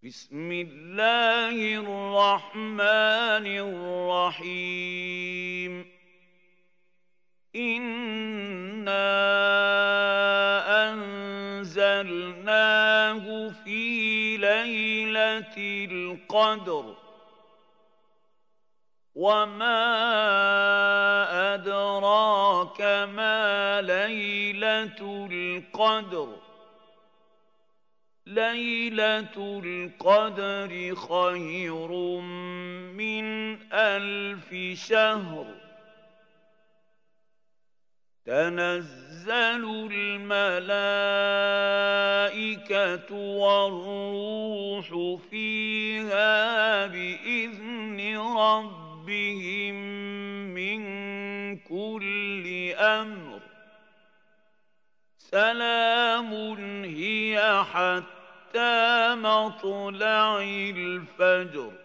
بسم الله الرحمن الرحيم إنا أنزلناه في ليلة القدر وما أدراك ما ليلة القدر ليلة القدر خير من 1000 شهر تنزل الملائكة والروح فيها بإذن ربهم من كل أمر سلام هي حتى مطلع الفجر